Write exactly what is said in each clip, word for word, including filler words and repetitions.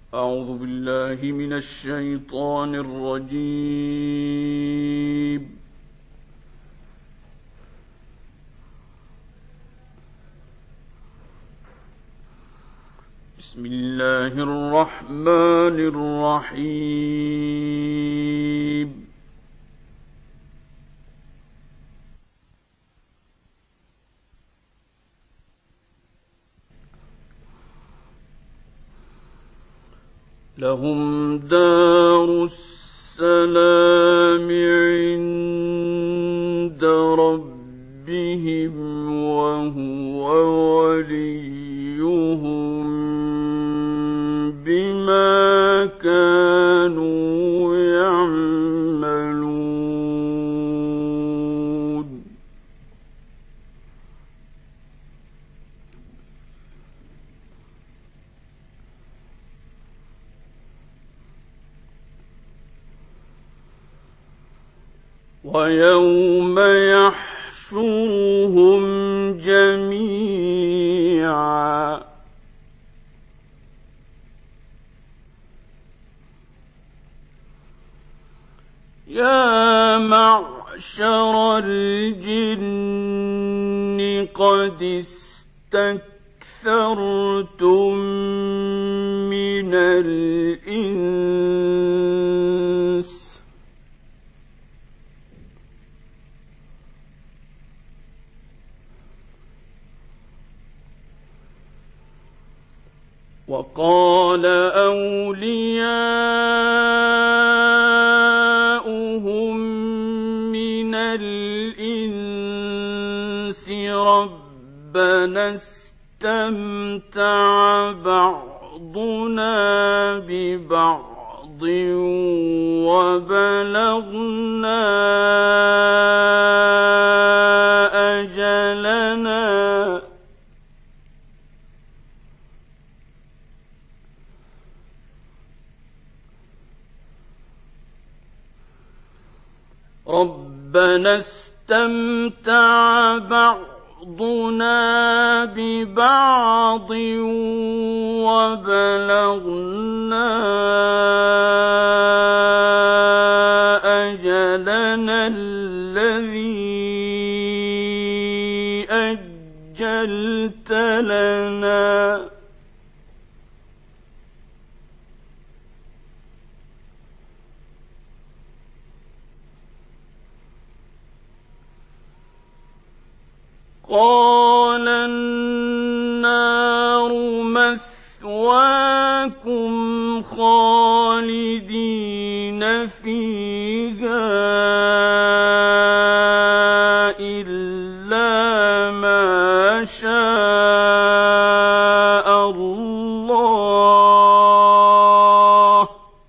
أعوذ بالله من الشيطان الرجيم. بسم الله الرحمن الرحيم. لهم دار السلام عند ربهم وهو وليهم بما كانوا يعملون. ويوم يحشرهم جميعا يا معشر الجن قد استكثرتم من الإنس وقال أولياؤهم من الإنس ربنا استمتع بعضنا ببعض وبلغنا أجلنا ربنا استمتع بعضنا ببعض وبلغنا أجلنا الذي أجلت لنا قال النار مثواكم خالدين فيها إلا ما شاء الله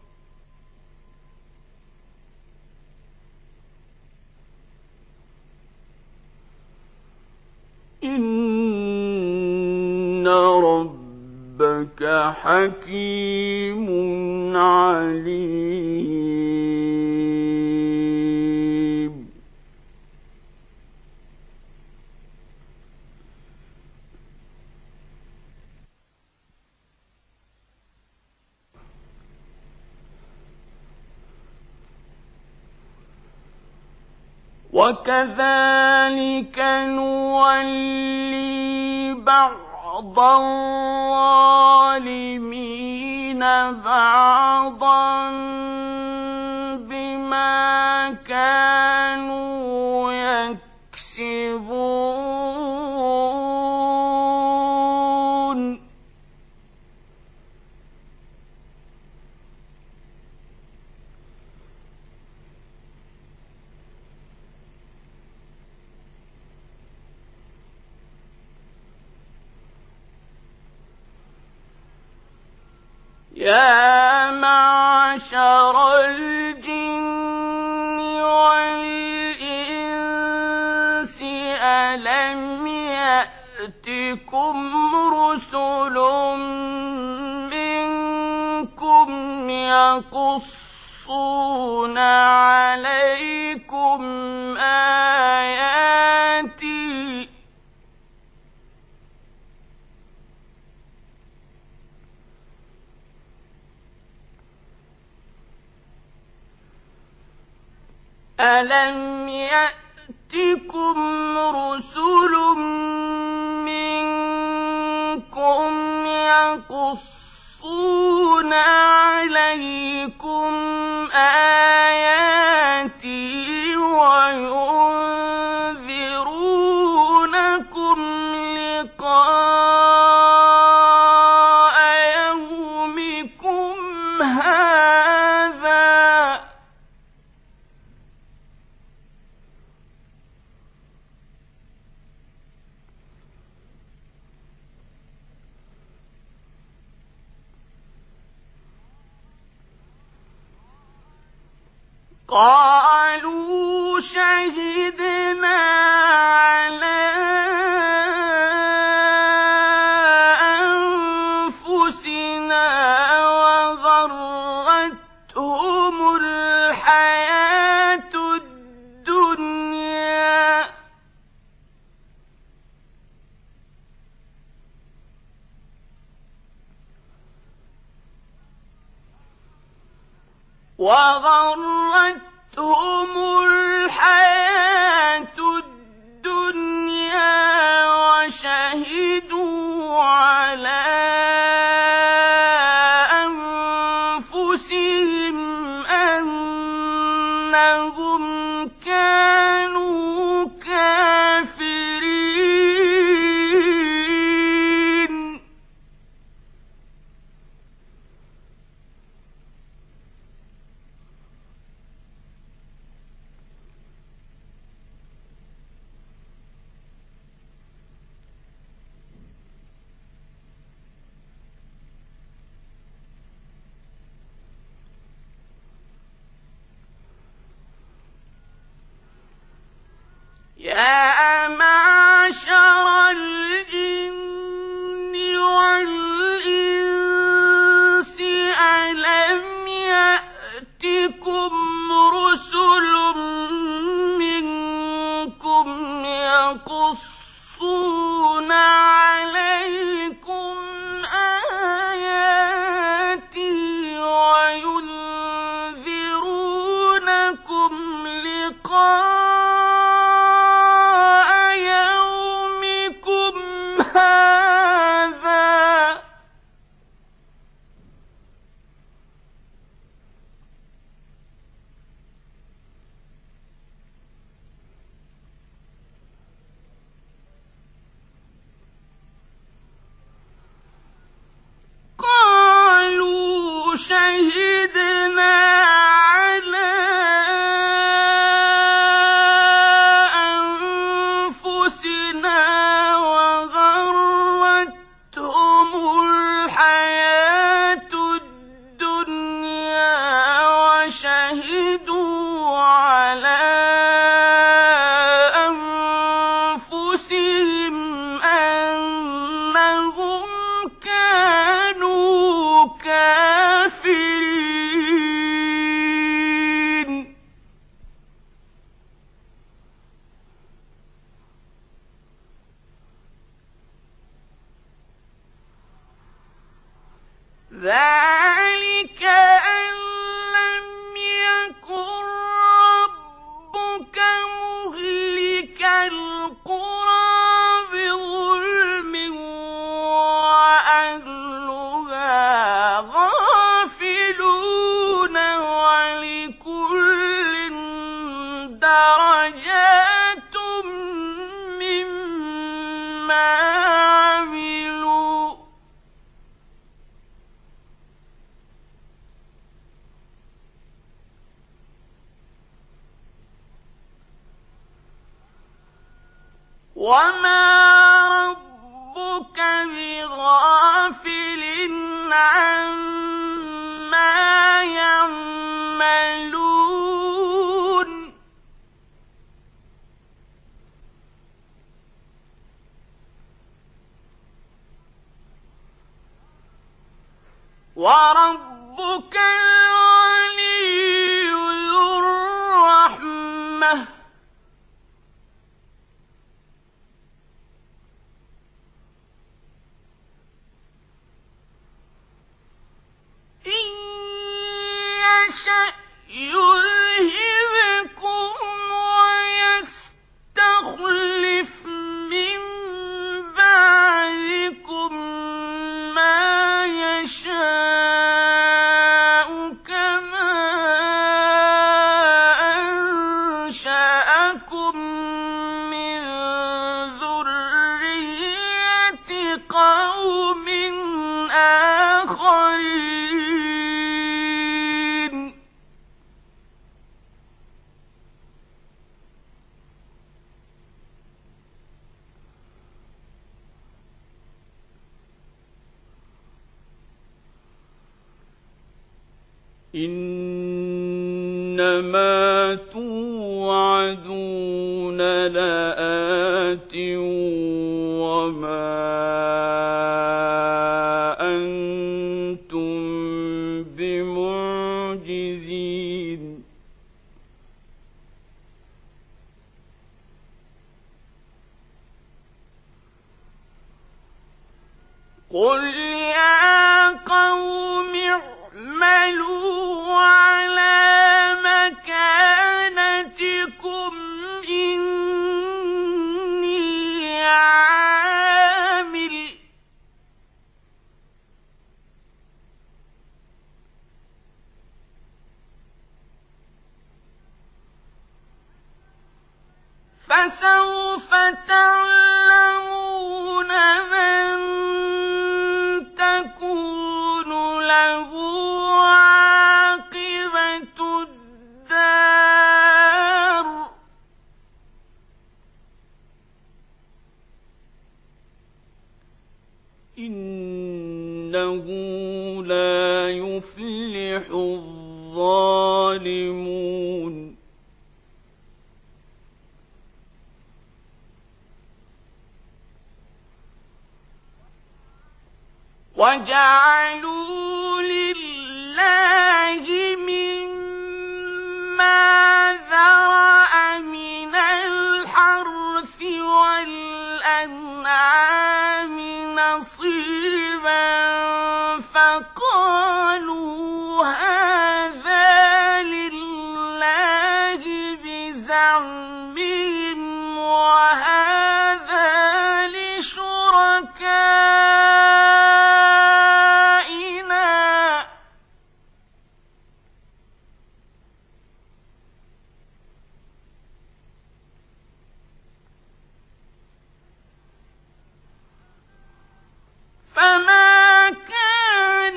إن ربك حكيم عليم. وكذلك نولي بعض الظالمين بعضا بما كانوا يكسبون يا معشر الجن والإنس ألم يأتكم رسل منكم يقصون عليكم آياتي ألم يأتكم رسل منكم يقصون عليكم آياتي وينذرونكم لقاء يومكم هذا قالوا شهدنا على أنفسنا وغرتهم الحياة الدنيا وغرتهم الحياة الدنيا وشهدوا على أنفسهم أنهم كانوا كافرين يا معشر الجن والإنس ألم يأتكم رسل منكم يقصون عليكم آياتي وينذرونكم لقاء هذا قالوا شهدنا على أنفسنا وغرتهم الحياة الدنيا وشهدوا على أنفسهم أنهم كانوا كافرين ذلك أن لم يكن ربك مهلك القرى بظلم وأهلها غافلون ولكل درجات مما عملوا وما ربك بغافل عما يعملون وربك الغني ذو الرحمة إن يشأ يذهبكم يَشَاءُ كَمَا أَنشَأَكُم مِّن ذُرِّيَّةِ قَوْمٍ آخَرِينَ إِنَّمَا تُوعَدُونَ لَآتٍ وَمَا أَنتُم بِمُعْجِزِينَ قُلْ يَا قَوْمِ اعْمَلُوا عَلَىٰ مَكَانَتِكُمْ إِنِّي عَامِلٌ ۖ فَسَوْفَ تَعْلَمُونَ مَن تَكُونُ لَهُ عَاقِبَةُ الدَّارِ ۗ إِنَّهُ لَا يُفْلِحُ الظَّالِمُونَ وَجَعَلُوا لِلَّهِ مِمَّا ذَرَأَ مِنَ الْحَرْثِ وَالْأَنْعَامِ نَصِيبًا فَقَالُوا هَٰذَا لِلَّهِ بِزَعْمِهِمْ وَهَٰذَا لِشُرَكَائِنَا ۖ فَمَا كَانَ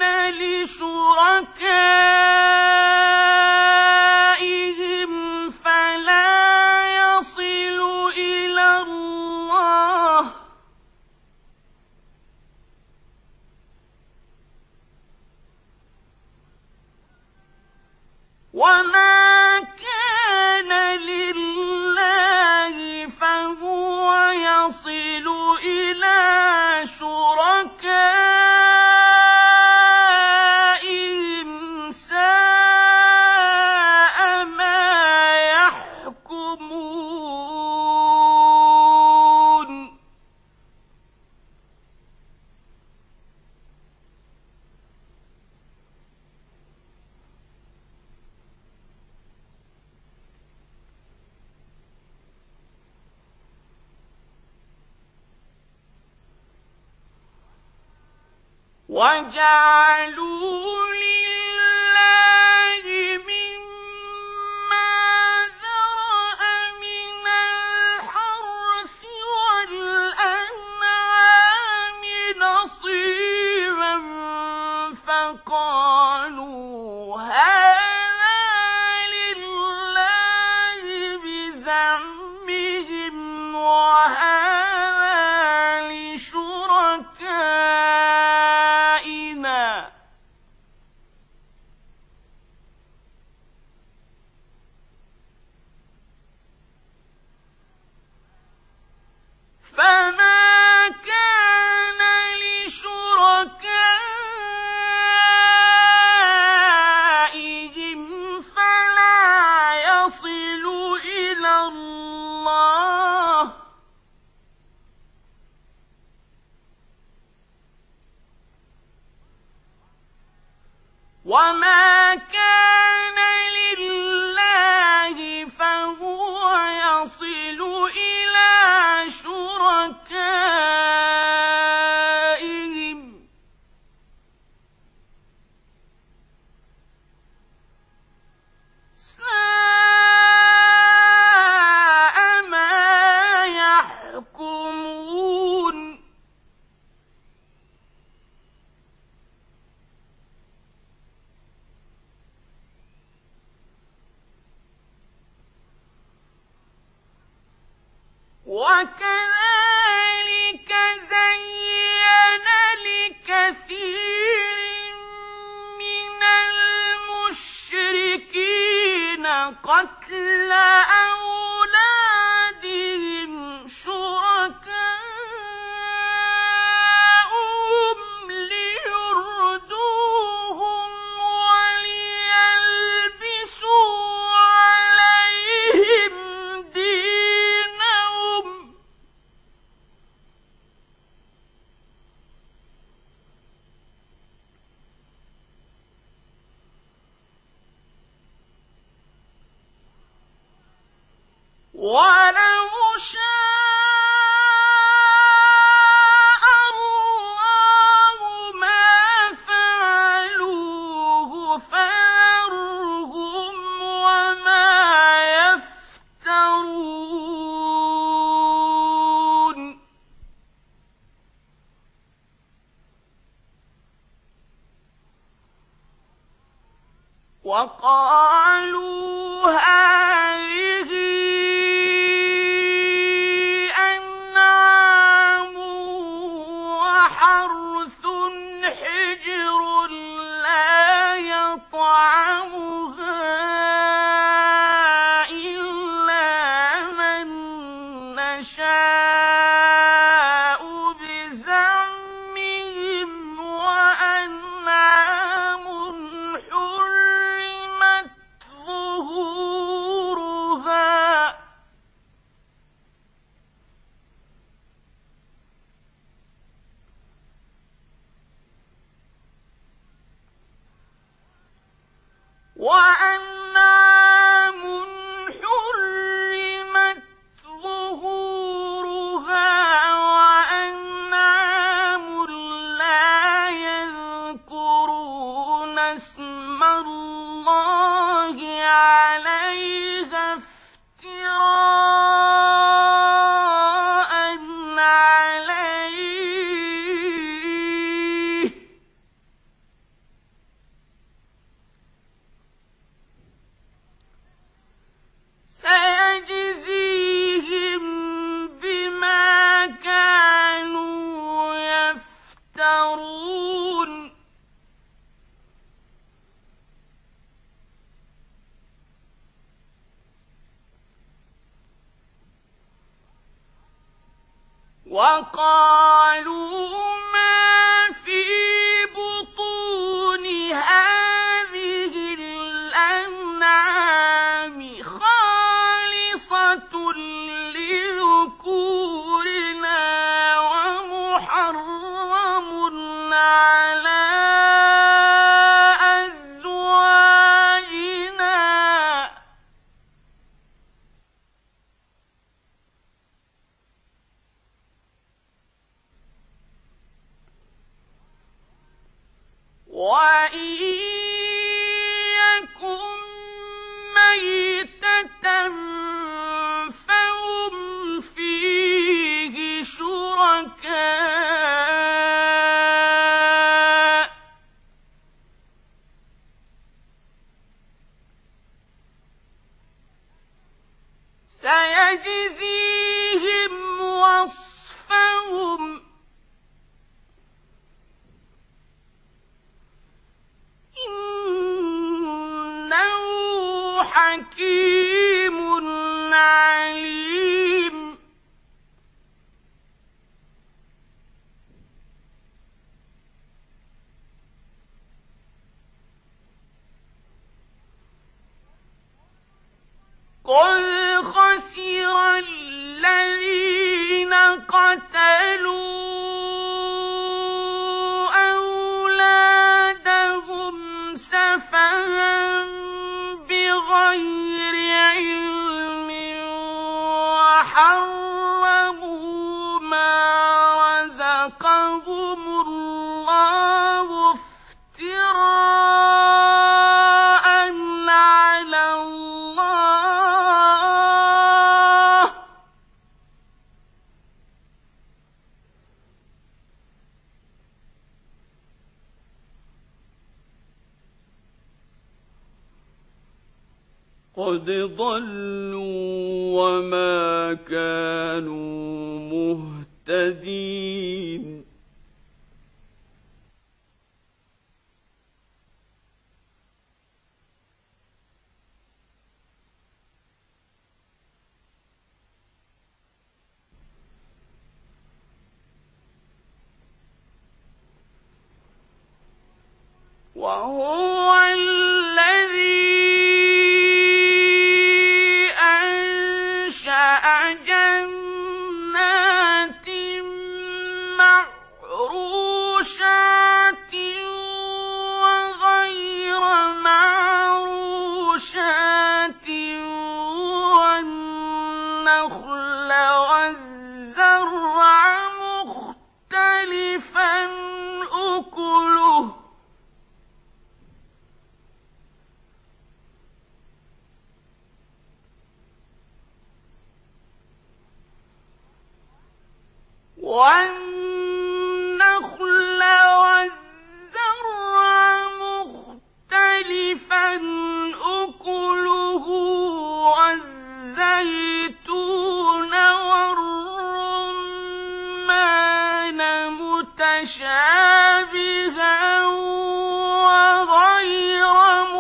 لِشُرَكَائِهِمْ فَلَا يَصِلُ إِلَى اللَّهِ ۖ وَمَا كَانَ لِلَّهِ فَهُوَ يَصِلُ إِلَىٰ شُرَكَائِهِمْ ۗ سَاءَ مَا يَحْكُمُونَ وَجَعَلُوا لِلَّهِ مِمَّا ذَرَأَ مِنَ الْحَرْثِ وَالْأَنْعَامِ نَصِيبًا فَقَالُوا هَٰذَا لِلَّهِ بِزَعْمِهِمْ وَهَٰذَا لِشُرَكَائِنَا ۖ فَمَا كَانَ لِشُرَكَائِهِمْ فَلَا يَصِلُ إِلَى اللَّهِ ۖ وَمَا كَانَ لِلَّهِ فَهُوَ يَصِلُ إِلَىٰ شُرَكَائِهِمْ ۗ قَتْلَ أَوْلَادِهِمْ شُرَكَاؤُهُمْ لِيُرْدُوهُمْ وَلِيَلْبِسُوا عَلَيْهِمْ دِينَهُمْ وَلَوْ شَاءَ اللَّهُ مَا فَعَلُوهُ فَذَرْهُمْ وَمَا يَفْتَرُونَ وَقَالُوا هَٰذِهِ أَنْعَامٌ وَحَرْثٌ حِجْرٌ لَّا يَطْعَمُهَا إِلَّا مَن نَّشَاءُ بِزَعْمِهِمْ وَأَنْعَامٌ حُرِّمَتْ ظُهُورُهَا وَأَنْعَامٌ حُرِّمَتْ ظُهُورُهَا وَأَنْعَامٌ لَّا يَذْكُرُونَ اسْمَ اللَّهِ عَلَيْهَا افْتِرَاءً عَلَيْهِ ۚ سَيَجْزِيهِم بِمَا كَانُوا يَفْتَرُونَ وَقَالُوا مَا فِي بُطُونِ هَٰذِهِ الْأَنْعَامِ خَالِصَةٌ لِّذُكُورِنَا وَمُحَرَّمٌ عَلَىٰ أَزْوَاجِنَا وَإِن يَكُن مَّيْتَةً فَهُمْ فِيهِ شُرَكَاءُ سَيَجْزِيهِمْ وَصْفَهُمْ ۚ إِنَّهُ حَكِيمٌ عَلِيمٌ قَدْ خَسِرَ الَّذِينَ قَتَلُوا أَوْلَادَهُمْ سَفَهًا بِغَيْرِ عِلْمٍ وَحَرَّمُوا مَا رَزَقَهُمُ اللَّهُ افْتِرَاءً عَلَى اللَّهِ ۚ قَدْ ضَلُّوا وَمَا كَانُوا مُهْتَدِينَ وهو الذي أنشأ جنات معروشات وغير معروشات والنخل والزرع مختلفا أكله والنخل والزرع مختلفا أكله والزيتون والرمان متشابها وغير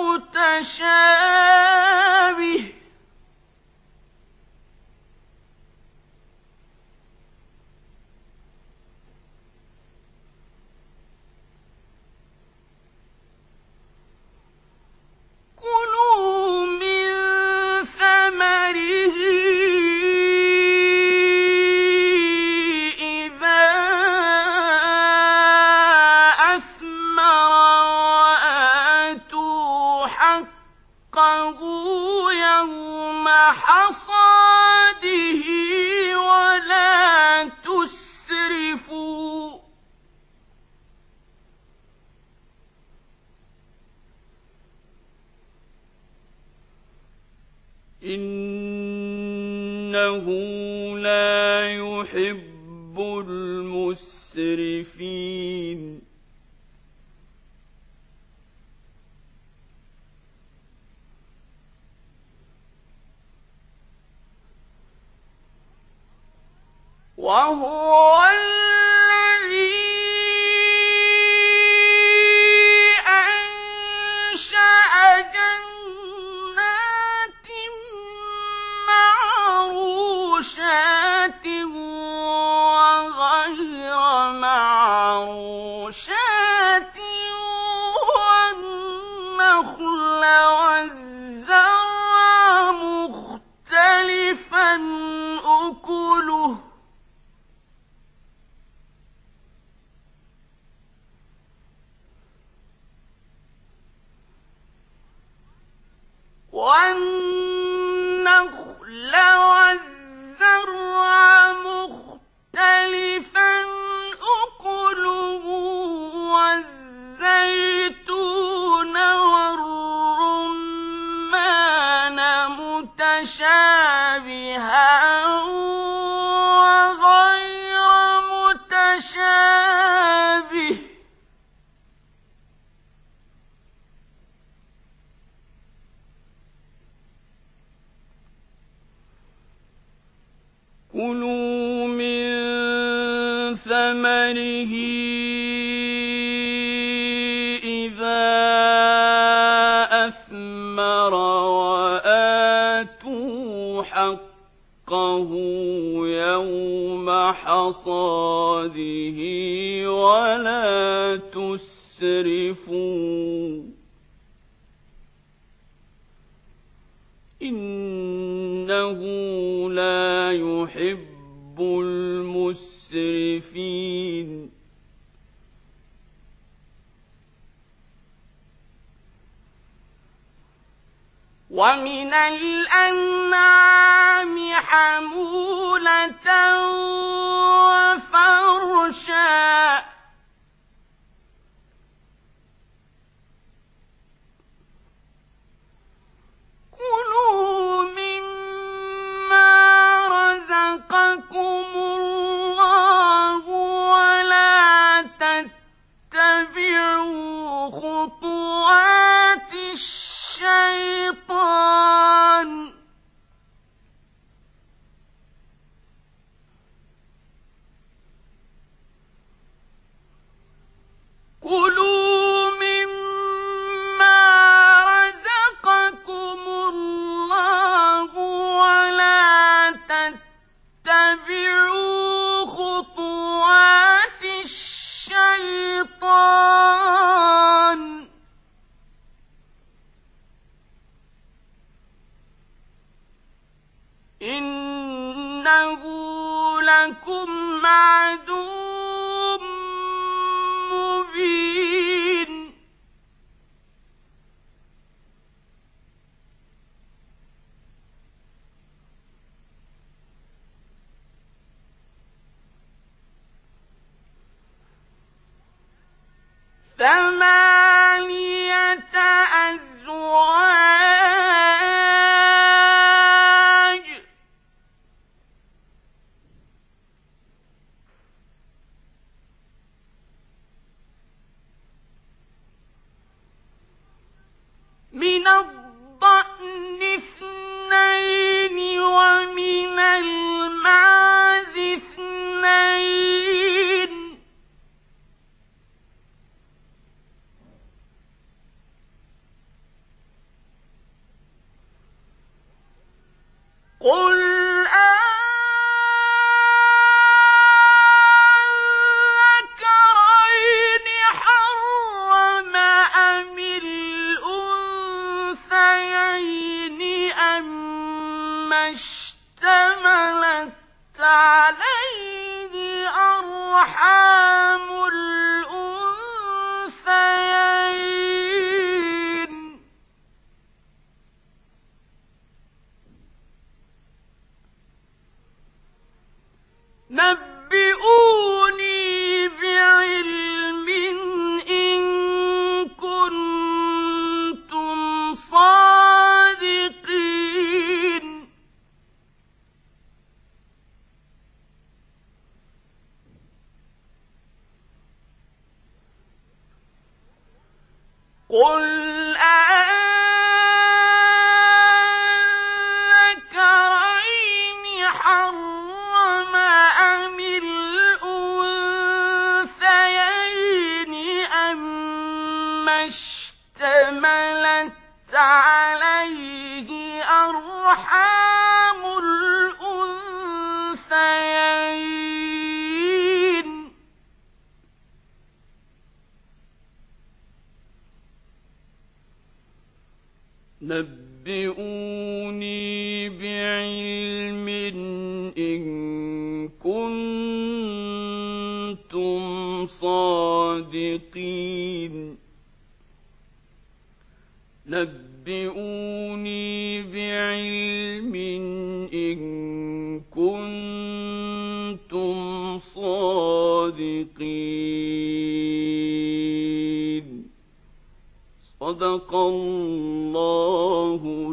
متشابه كلوا من ثمره إذا أثمر وآتوا حقه يوم حصاده ولا تسرفوا إنه لا يحب المسرفين وهو الذي أنشأ جنات معروشات وغير معروشات والنخل والزرع مختلفا أكله والنخل والزرع مختلفا أكله والزيتون والرمان متشابها وغير متشابه كلوا من ثمره إذا أثمر وآتوا حقه يوم حصاده ولا تسرفوا إنه لا يحب المسرفين ومن الأنعام حمولة وفرشا كلوا مما رزقكم الله ولا تتبعوا خطوات الشيطان كلوا مما رزقكم الله ولا تتبعوا خطوات الشيطان لكم عدو مبين ثمانية أزواج من الضأن اثنين ومن المعز اثنين قل أذكرين حرم أم الأنثيين أما اشتملت عليه أرحام الأنثيين نبئوني بعلم إن كنتم صادقين قل أذكرين حرم أم الأنثيين أما اشتملت عليه أرحام الأنثيين نبئوني بعلم إن كنتم صادقين نبئوني بعلم إن كنتم صادقين صدق الله